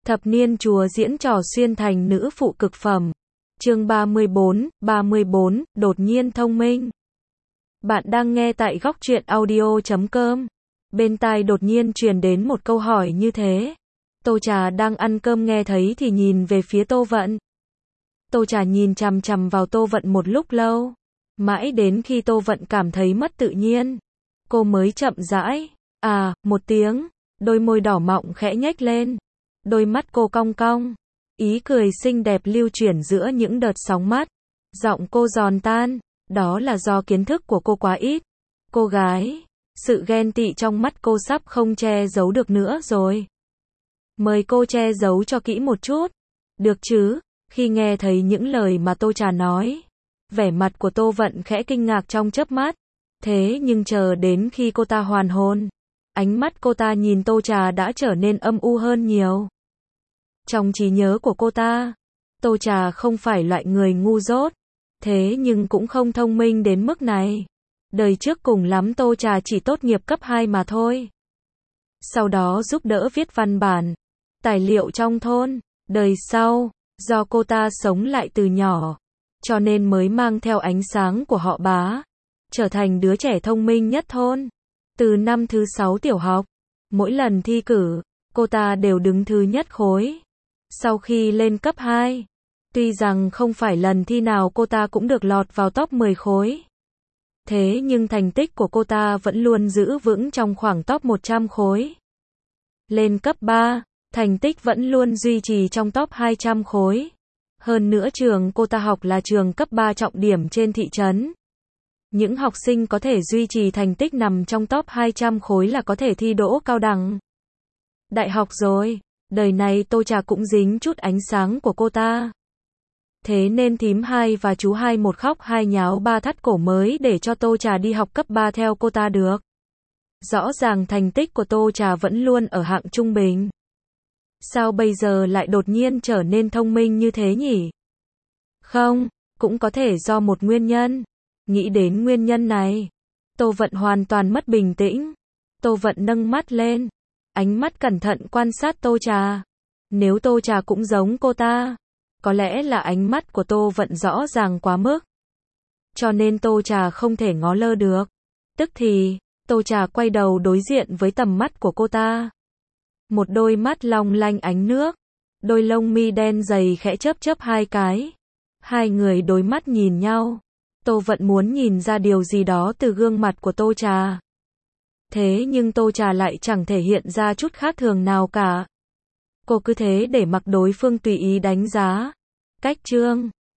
Thập niên chúa diễn trò xuyên thành nữ phụ cực phẩm. Chương 34, đột nhiên thông minh. Bạn đang nghe tại góc truyện audio.com. Bên tai đột nhiên truyền đến một câu hỏi như thế. Tô Trà đang ăn cơm nghe thấy thì nhìn về phía Tô Vận. Tô Trà nhìn chằm chằm vào Tô Vận một lúc lâu. Mãi đến khi Tô Vận cảm thấy mất tự nhiên, cô mới chậm rãi, một tiếng, đôi môi đỏ mọng khẽ nhếch lên. Đôi mắt cô cong cong, ý cười xinh đẹp lưu chuyển giữa những đợt sóng mắt. Giọng cô giòn tan, đó là do kiến thức của cô quá ít. Cô gái, sự ghen tị trong mắt cô sắp không che giấu được nữa rồi. Mời cô che giấu cho kỹ một chút, được chứ? Khi nghe thấy những lời mà Tô Trà nói, vẻ mặt của Tô Vận khẽ kinh ngạc trong chớp mắt. Thế nhưng chờ đến khi cô ta hoàn hồn, ánh mắt cô ta nhìn Tô Trà đã trở nên âm u hơn nhiều. Trong trí nhớ của cô ta, Tô Trà không phải loại người ngu dốt, thế nhưng cũng không thông minh đến mức này. Đời trước cùng lắm Tô Trà chỉ tốt nghiệp cấp 2 mà thôi. Sau đó giúp đỡ viết văn bản, tài liệu trong thôn. Đời sau, do cô ta sống lại từ nhỏ, cho nên mới mang theo ánh sáng của họ Bá, trở thành đứa trẻ thông minh nhất thôn. Từ năm thứ 6 tiểu học, mỗi lần thi cử, cô ta đều đứng thứ nhất khối. Sau khi lên cấp 2, tuy rằng không phải lần thi nào cô ta cũng được lọt vào top 10 khối. Thế nhưng thành tích của cô ta vẫn luôn giữ vững trong khoảng top 100 khối. Lên cấp 3, thành tích vẫn luôn duy trì trong top 200 khối. Hơn nữa trường cô ta học là trường cấp 3 trọng điểm trên thị trấn. Những học sinh có thể duy trì thành tích nằm trong top 200 khối là có thể thi đỗ cao đẳng đại học rồi. Đời này Tô Trà cũng dính chút ánh sáng của cô ta. Thế nên thím hai và chú hai một khóc hai nháo ba thắt cổ mới để cho Tô Trà đi học cấp 3 theo cô ta được. Rõ ràng thành tích của Tô Trà vẫn luôn ở hạng trung bình. Sao bây giờ lại đột nhiên trở nên thông minh như thế nhỉ? Không, cũng có thể do một nguyên nhân. Nghĩ đến nguyên nhân này, Tô Vận hoàn toàn mất bình tĩnh. Tô Vận nâng mắt lên, ánh mắt cẩn thận quan sát Tô Trà. Nếu Tô Trà cũng giống cô ta, có lẽ là ánh mắt của Tô Vận rõ ràng quá mức, cho nên Tô Trà không thể ngó lơ được. Tức thì, Tô Trà quay đầu đối diện với tầm mắt của cô ta. Một đôi mắt long lanh ánh nước, đôi lông mi đen dày khẽ chớp chớp hai cái. Hai người đối mắt nhìn nhau. Tô Vận muốn nhìn ra điều gì đó từ gương mặt của Tô Trà. Thế nhưng Tô Trà lại chẳng thể hiện ra chút khác thường nào cả. Cô cứ thế để mặc đối phương tùy ý đánh giá. Cách chương